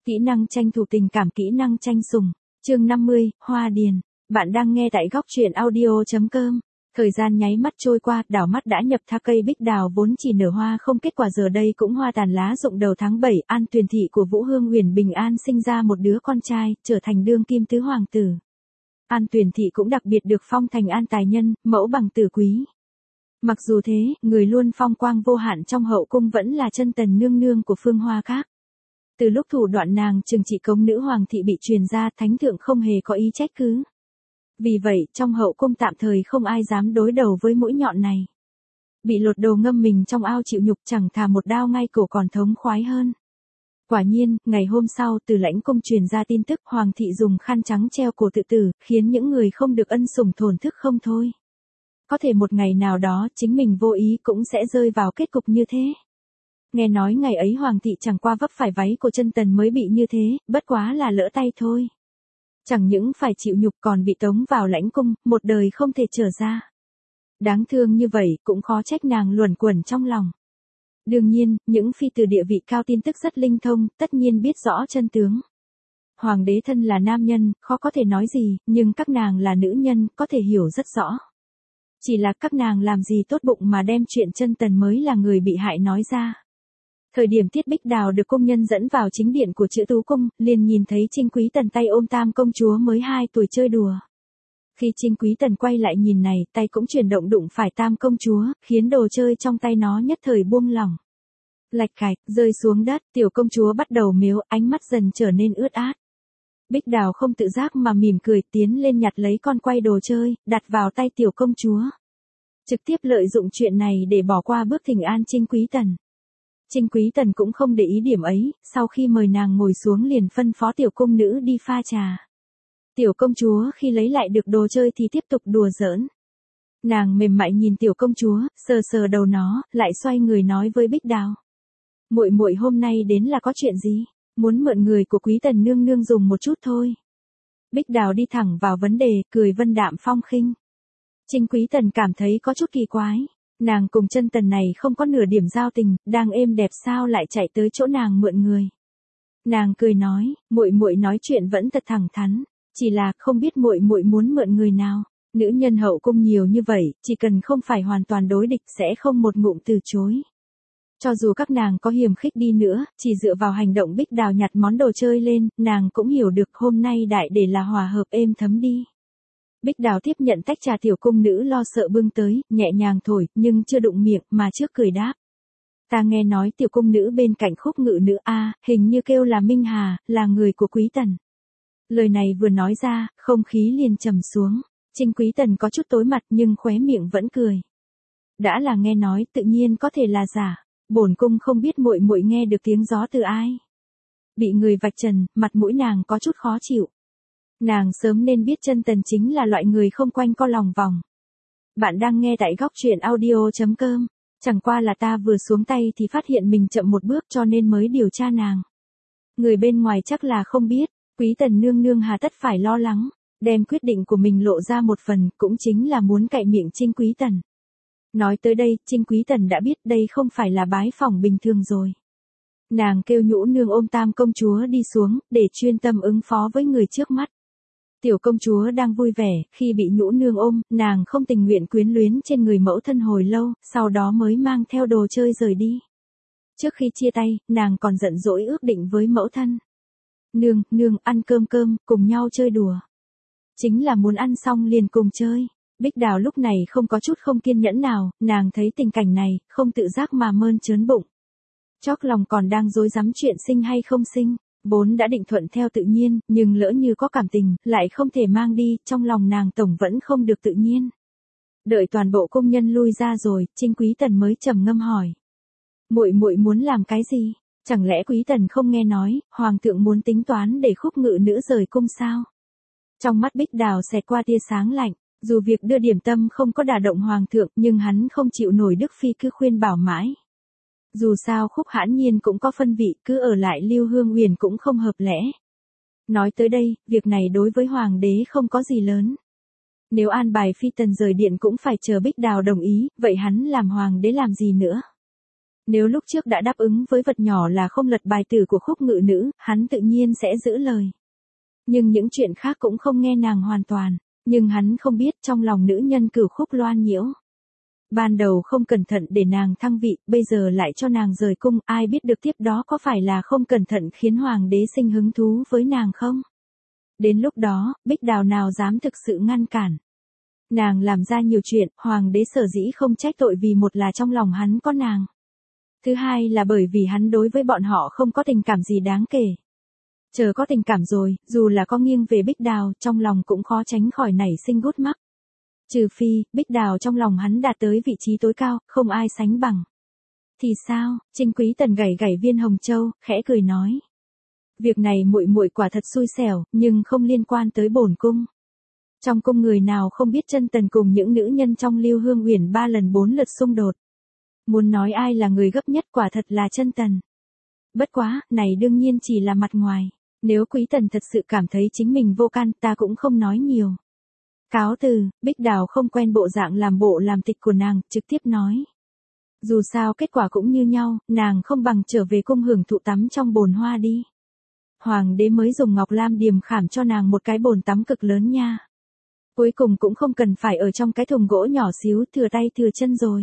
Kỹ năng tranh thủ tình cảm, kỹ năng tranh sủng. Chương 50, Hoa Điền. Bạn đang nghe tại góc truyện audio.com. Thời gian nháy mắt trôi qua, đảo mắt đã nhập tha. Cây bích đào vốn chỉ nở hoa không kết quả giờ đây cũng hoa tàn lá rụng. Đầu tháng 7, An Tuyền thị của Vũ Hương Huyền bình an sinh ra một đứa con trai, trở thành đương kim tứ hoàng tử. An Tuyền thị cũng đặc biệt được phong thành an tài nhân, mẫu bằng tử quý. Mặc dù thế, người luôn phong quang vô hạn trong hậu cung vẫn là Chân Tần nương nương của Phương Hoa Các. Từ lúc thủ đoạn nàng trừng trị công nữ hoàng thị bị truyền ra, thánh thượng không hề có ý trách cứ. Vì vậy, trong hậu cung tạm thời không ai dám đối đầu với mũi nhọn này. Bị lột đồ ngâm mình trong ao chịu nhục chẳng thà một đao ngay cổ còn thống khoái hơn. Quả nhiên, ngày hôm sau từ lãnh cung truyền ra tin tức hoàng thị dùng khăn trắng treo cổ tự tử, khiến những người không được ân sủng thổn thức không thôi. Có thể một ngày nào đó chính mình vô ý cũng sẽ rơi vào kết cục như thế. Nghe nói ngày ấy hoàng thị chẳng qua vấp phải váy của Chân Tần mới bị như thế, bất quá là lỡ tay thôi. Chẳng những phải chịu nhục còn bị tống vào lãnh cung, một đời không thể trở ra. Đáng thương như vậy cũng khó trách nàng luẩn quẩn trong lòng. Đương nhiên, những phi từ địa vị cao tin tức rất linh thông, tất nhiên biết rõ chân tướng. Hoàng đế thân là nam nhân, khó có thể nói gì, nhưng các nàng là nữ nhân, có thể hiểu rất rõ. Chỉ là các nàng làm gì tốt bụng mà đem chuyện Chân Tần mới là người bị hại nói ra. Thời điểm Tiết Bích Đào được công nhân dẫn vào chính điện của Chữ Tú Cung, liền nhìn thấy Trinh Quý Tần tay ôm Tam công chúa mới 2 tuổi chơi đùa. Khi Trinh Quý Tần quay lại nhìn này, tay cũng chuyển động đụng phải Tam công chúa, khiến đồ chơi trong tay nó nhất thời buông lỏng. Lạch cạch, rơi xuống đất, tiểu công chúa bắt đầu mếu, ánh mắt dần trở nên ướt át. Bích Đào không tự giác mà mỉm cười tiến lên nhặt lấy con quay đồ chơi, đặt vào tay tiểu công chúa. Trực tiếp lợi dụng chuyện này để bỏ qua bước thỉnh an Trinh Quý Tần. Trinh Quý Tần cũng không để ý điểm ấy, sau khi mời nàng ngồi xuống liền phân phó tiểu cung nữ đi pha trà. Tiểu công chúa khi lấy lại được đồ chơi thì tiếp tục đùa giỡn. Nàng mềm mại nhìn tiểu công chúa, sờ sờ đầu nó, lại xoay người nói với Bích Đào. Muội muội hôm nay đến là có chuyện gì? Muốn mượn người của Quý Tần nương nương dùng một chút thôi. Bích Đào đi thẳng vào vấn đề, cười vân đạm phong khinh. Trinh Quý Tần cảm thấy có chút kỳ quái. Nàng cùng Chân Tần này không có nửa điểm giao tình, đang êm đẹp sao lại chạy tới chỗ nàng mượn người. Nàng cười nói, muội muội nói chuyện vẫn thật thẳng thắn, chỉ là không biết muội muội muốn mượn người nào. Nữ nhân hậu cung nhiều như vậy, chỉ cần không phải hoàn toàn đối địch sẽ không một ngụm từ chối. Cho dù các nàng có hiềm khích đi nữa, chỉ dựa vào hành động Bích Đào nhặt món đồ chơi lên, nàng cũng hiểu được hôm nay đại để là hòa hợp êm thấm đi. Bích Đào tiếp nhận tách trà tiểu cung nữ lo sợ bưng tới, nhẹ nhàng thổi, nhưng chưa đụng miệng, mà trước cười đáp. Ta nghe nói tiểu cung nữ bên cạnh khúc ngự nữ A, hình như kêu là Minh Hà, là người của Quý Tần. Lời này vừa nói ra, không khí liền trầm xuống. Trinh Quý Tần có chút tối mặt nhưng khóe miệng vẫn cười. Đã là nghe nói, tự nhiên có thể là giả. Bổn cung không biết muội muội nghe được tiếng gió từ ai. Bị người vạch trần, mặt mũi nàng có chút khó chịu. Nàng sớm nên biết Chân Tần chính là loại người không quanh co lòng vòng. Bạn đang nghe tại góc truyện audio.com. Chẳng qua là ta vừa xuống tay thì phát hiện mình chậm một bước cho nên mới điều tra nàng. Người bên ngoài chắc là không biết, Quý Tần nương nương hà tất phải lo lắng, đem quyết định của mình lộ ra một phần cũng chính là muốn cạy miệng Trinh Quý Tần. Nói tới đây, Trinh Quý Tần đã biết đây không phải là bái phỏng bình thường rồi. Nàng kêu Nhũ nương ôm Tam công chúa đi xuống, để chuyên tâm ứng phó với người trước mắt. Tiểu công chúa đang vui vẻ, khi bị Nhũ nương ôm, nàng không tình nguyện quyến luyến trên người mẫu thân hồi lâu, sau đó mới mang theo đồ chơi rời đi. Trước khi chia tay, nàng còn giận dỗi ước định với mẫu thân. Nương, ăn cơm, cùng nhau chơi đùa. Chính là muốn ăn xong liền cùng chơi. Bích Đào lúc này không có chút không kiên nhẫn nào, nàng thấy tình cảnh này, không tự giác mà mơn trớn bụng. Chót lòng còn đang rối rắm chuyện sinh hay không sinh, vốn đã định thuận theo tự nhiên, nhưng lỡ như có cảm tình, lại không thể mang đi, trong lòng nàng tổng vẫn không được tự nhiên. Đợi toàn bộ công nhân lui ra rồi, Trinh Quý Tần mới trầm ngâm hỏi. Muội muội muốn làm cái gì? Chẳng lẽ Quý Tần không nghe nói, hoàng thượng muốn tính toán để khúc ngự nữ rời cung sao? Trong mắt Bích Đào xẹt qua tia sáng lạnh. Dù việc đưa điểm tâm không có đả động hoàng thượng nhưng hắn không chịu nổi Đức Phi cứ khuyên bảo mãi. Dù sao Khúc Hãn Nhiên cũng có phân vị, cứ ở lại Lưu Hương Huyền cũng không hợp lẽ. Nói tới đây, việc này đối với hoàng đế không có gì lớn. Nếu an bài phi tần rời điện cũng phải chờ Bích Đào đồng ý, vậy hắn làm hoàng đế làm gì nữa? Nếu lúc trước đã đáp ứng với vật nhỏ là không lật bài tử của Khúc Ngự Nữ, hắn tự nhiên sẽ giữ lời. Nhưng những chuyện khác cũng không nghe nàng hoàn toàn. Nhưng hắn không biết trong lòng nữ nhân Cửu Khúc loan nhiễu. Ban đầu không cẩn thận để nàng thăng vị, bây giờ lại cho nàng rời cung, ai biết được tiếp đó có phải là không cẩn thận khiến hoàng đế sinh hứng thú với nàng không? Đến lúc đó, Bích Đào nào dám thực sự ngăn cản. Nàng làm ra nhiều chuyện, hoàng đế sở dĩ không trách tội vì một là trong lòng hắn có nàng. Thứ hai là bởi vì hắn đối với bọn họ không có tình cảm gì đáng kể. Chờ có tình cảm rồi, dù là có nghiêng về Bích Đào, trong lòng cũng khó tránh khỏi nảy sinh gút mắc. Trừ phi, Bích Đào trong lòng hắn đạt tới vị trí tối cao, không ai sánh bằng. Thì sao? Trinh Quý Tần gảy gảy viên hồng châu, khẽ cười nói. Việc này muội muội quả thật xui xẻo, nhưng không liên quan tới bổn cung. Trong cung người nào không biết Chân Tần cùng những nữ nhân trong Lưu Hương Uyển 3 lần 4 lượt xung đột. Muốn nói ai là người gấp nhất quả thật là Chân Tần. Bất quá, này đương nhiên chỉ là mặt ngoài. Nếu Quý Tần thật sự cảm thấy chính mình vô can, ta cũng không nói nhiều. Cáo từ, Bích Đào không quen bộ dạng làm bộ làm tịch của nàng, trực tiếp nói. Dù sao kết quả cũng như nhau, nàng không bằng trở về cung hưởng thụ tắm trong bồn hoa đi. Hoàng đế mới dùng ngọc lam điềm khảm cho nàng một cái bồn tắm cực lớn nha. Cuối cùng cũng không cần phải ở trong cái thùng gỗ nhỏ xíu thừa tay thừa chân rồi.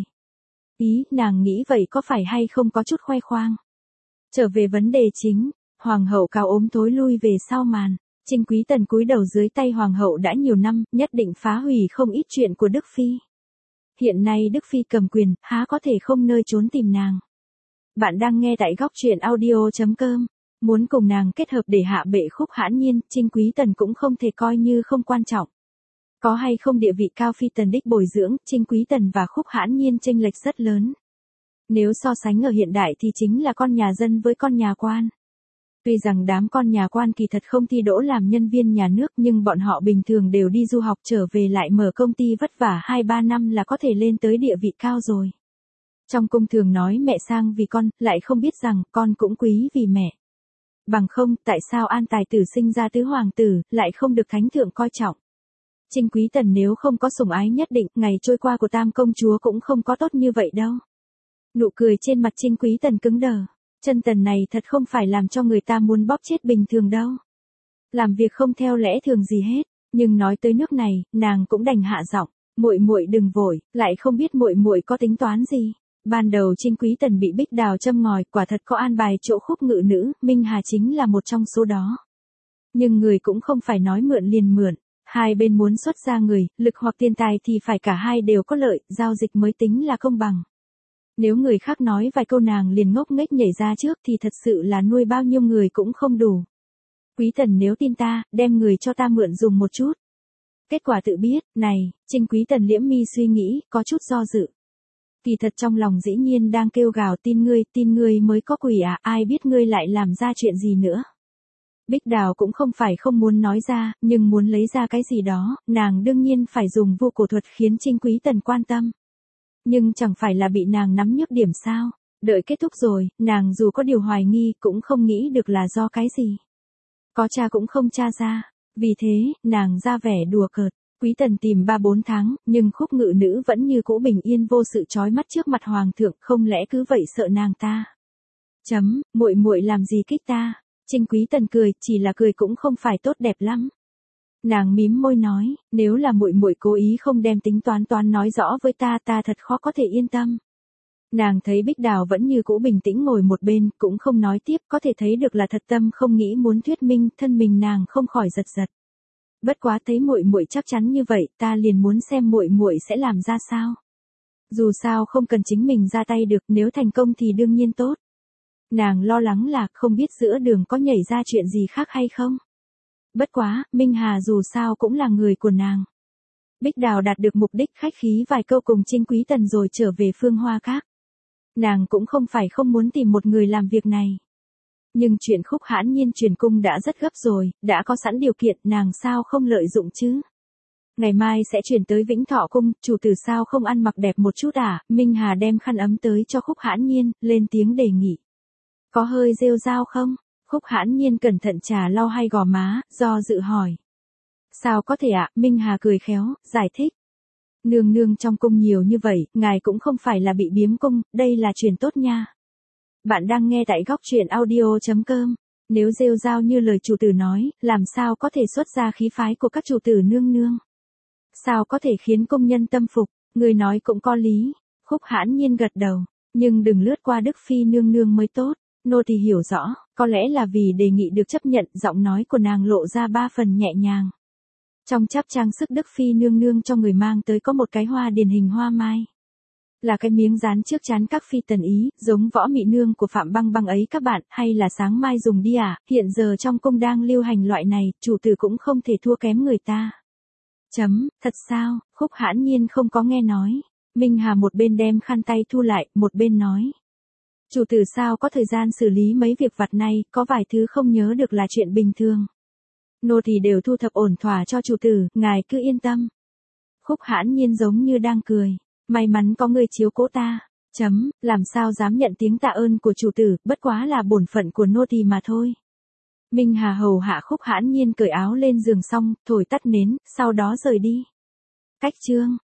Ý, nàng nghĩ vậy có phải hay không có chút khoe khoang. Trở về vấn đề chính, hoàng hậu cao ốm thối lui về sau màn. Trinh Quý Tần cúi đầu dưới tay hoàng hậu đã nhiều năm, nhất định phá hủy không ít chuyện của Đức Phi. Hiện nay Đức Phi cầm quyền, há có thể không nơi trốn tìm nàng. Bạn đang nghe tại góc truyện audio.com. Muốn cùng nàng kết hợp để hạ bệ Khúc Hãn Nhiên, Trinh Quý Tần cũng không thể coi như không quan trọng. Có hay không địa vị cao phi tần đích bồi dưỡng, Trinh Quý Tần và Khúc Hãn Nhiên chênh lệch rất lớn. Nếu so sánh ở hiện đại thì chính là con nhà dân với con nhà quan. Tuy rằng đám con nhà quan kỳ thật không thi đỗ làm nhân viên nhà nước nhưng bọn họ bình thường đều đi du học trở về lại mở công ty vất vả 2-3 năm là có thể lên tới địa vị cao rồi. Trong cung thường nói mẹ sang vì con, lại không biết rằng con cũng quý vì mẹ. Bằng không, tại sao An Tài Tử sinh ra tứ hoàng tử, lại không được thánh thượng coi trọng. Trinh Quý Tần nếu không có sủng ái nhất định, ngày trôi qua của Tam công chúa cũng không có tốt như vậy đâu. Nụ cười trên mặt Trinh Quý Tần cứng đờ. Chân Tần này thật không phải làm cho người ta muốn bóp chết bình thường đâu. Làm việc không theo lẽ thường gì hết, nhưng nói tới nước này, nàng cũng đành hạ giọng, muội muội đừng vội, lại không biết muội muội có tính toán gì. Ban đầu Trinh Quý Tần bị Bích Đào châm ngòi, quả thật có an bài chỗ Khúc Ngự Nữ, Minh Hà chính là một trong số đó. Nhưng người cũng không phải nói mượn liền mượn, hai bên muốn xuất ra người, lực hoặc tiền tài thì phải cả hai đều có lợi, giao dịch mới tính là công bằng. Nếu người khác nói vài câu nàng liền ngốc nghếch nhảy ra trước thì thật sự là nuôi bao nhiêu người cũng không đủ. Quý Tần nếu tin ta, đem người cho ta mượn dùng một chút. Kết quả tự biết, này, Trinh Quý Tần liễm mi suy nghĩ, có chút do dự. Kỳ thật trong lòng dĩ nhiên đang kêu gào tin ngươi mới có quỷ à, ai biết ngươi lại làm ra chuyện gì nữa. Bích Đào cũng không phải không muốn nói ra, nhưng muốn lấy ra cái gì đó, nàng đương nhiên phải dùng vô cổ thuật khiến Trinh Quý Tần quan tâm. Nhưng chẳng phải là bị nàng nắm nhược điểm sao, đợi kết thúc rồi, nàng dù có điều hoài nghi cũng không nghĩ được là do cái gì. Có tra cũng không tra ra, vì thế, nàng ra vẻ đùa cợt. Quý Tần tìm 3-4 tháng, nhưng Khúc Ngự Nữ vẫn như cũ bình yên vô sự chói mắt trước mặt hoàng thượng, không lẽ cứ vậy sợ nàng ta. Muội muội làm gì kích ta? Trinh Quý Tần cười, chỉ là cười cũng không phải tốt đẹp lắm. Nàng mím môi nói, nếu là muội muội cố ý không đem tính toán nói rõ với ta, ta thật khó có thể yên tâm. Nàng thấy Bích Đào vẫn như cũ bình tĩnh ngồi một bên, cũng không nói tiếp, có thể thấy được là thật tâm không nghĩ muốn thuyết minh, thân mình nàng không khỏi giật giật. Bất quá thấy muội muội chắc chắn như vậy, ta liền muốn xem muội muội sẽ làm ra sao. Dù sao không cần chính mình ra tay được, nếu thành công thì đương nhiên tốt. Nàng lo lắng là không biết giữa đường có nhảy ra chuyện gì khác hay không. Bất quá, Minh Hà dù sao cũng là người của nàng. Bích Đào đạt được mục đích khách khí vài câu cùng Trinh Quý Tần rồi trở về Phương Hoa Các. Nàng cũng không phải không muốn tìm một người làm việc này. Nhưng chuyện Khúc Hãn Nhiên truyền cung đã rất gấp rồi, đã có sẵn điều kiện, nàng sao không lợi dụng chứ. Ngày mai sẽ chuyển tới Vĩnh Thọ Cung, chủ tử sao không ăn mặc đẹp một chút à, Minh Hà đem khăn ấm tới cho Khúc Hãn Nhiên, lên tiếng đề nghị. Có hơi rêu rao không? Khúc Hãn Nhiên cẩn thận trà lau hai gò má, do dự hỏi. Sao có thể ạ, Minh Hà cười khéo, giải thích. Nương nương trong cung nhiều như vậy, ngài cũng không phải là bị biếm cung, đây là chuyện tốt nha. Bạn đang nghe tại góc truyện audio.com. Nếu rêu rao như lời chủ tử nói, làm sao có thể xuất ra khí phái của các chủ tử nương nương? Sao có thể khiến công nhân tâm phục? Người nói cũng có lý. Khúc Hãn Nhiên gật đầu. Nhưng đừng lướt qua Đức Phi nương nương mới tốt. Nô tỳ hiểu rõ, có lẽ là vì đề nghị được chấp nhận, giọng nói của nàng lộ ra 3 phần nhẹ nhàng. Trong cháp trang sức Đức Phi nương nương cho người mang tới có một cái hoa điển hình hoa mai. Là cái miếng dán trước trán các phi tần ý, giống Võ Mị nương của Phạm Băng Băng ấy các bạn, hay là sáng mai dùng đi à, hiện giờ trong cung đang lưu hành loại này, chủ tử cũng không thể thua kém người ta. Thật sao? Khúc Hãn Nhiên không có nghe nói. Minh Hà một bên đem khăn tay thu lại, một bên nói. Chủ tử sao có thời gian xử lý mấy việc vặt này, có vài thứ không nhớ được là chuyện bình thường. Nô thì đều thu thập ổn thỏa cho chủ tử, ngài cứ yên tâm. Khúc Hãn Nhiên giống như đang cười. May mắn có người chiếu cố ta. Làm sao dám nhận tiếng tạ ơn của chủ tử, bất quá là bổn phận của nô tỳ mà thôi. Minh Hà hầu hạ Khúc Hãn Nhiên cởi áo lên giường xong, thổi tắt nến, sau đó rời đi. Cách chương.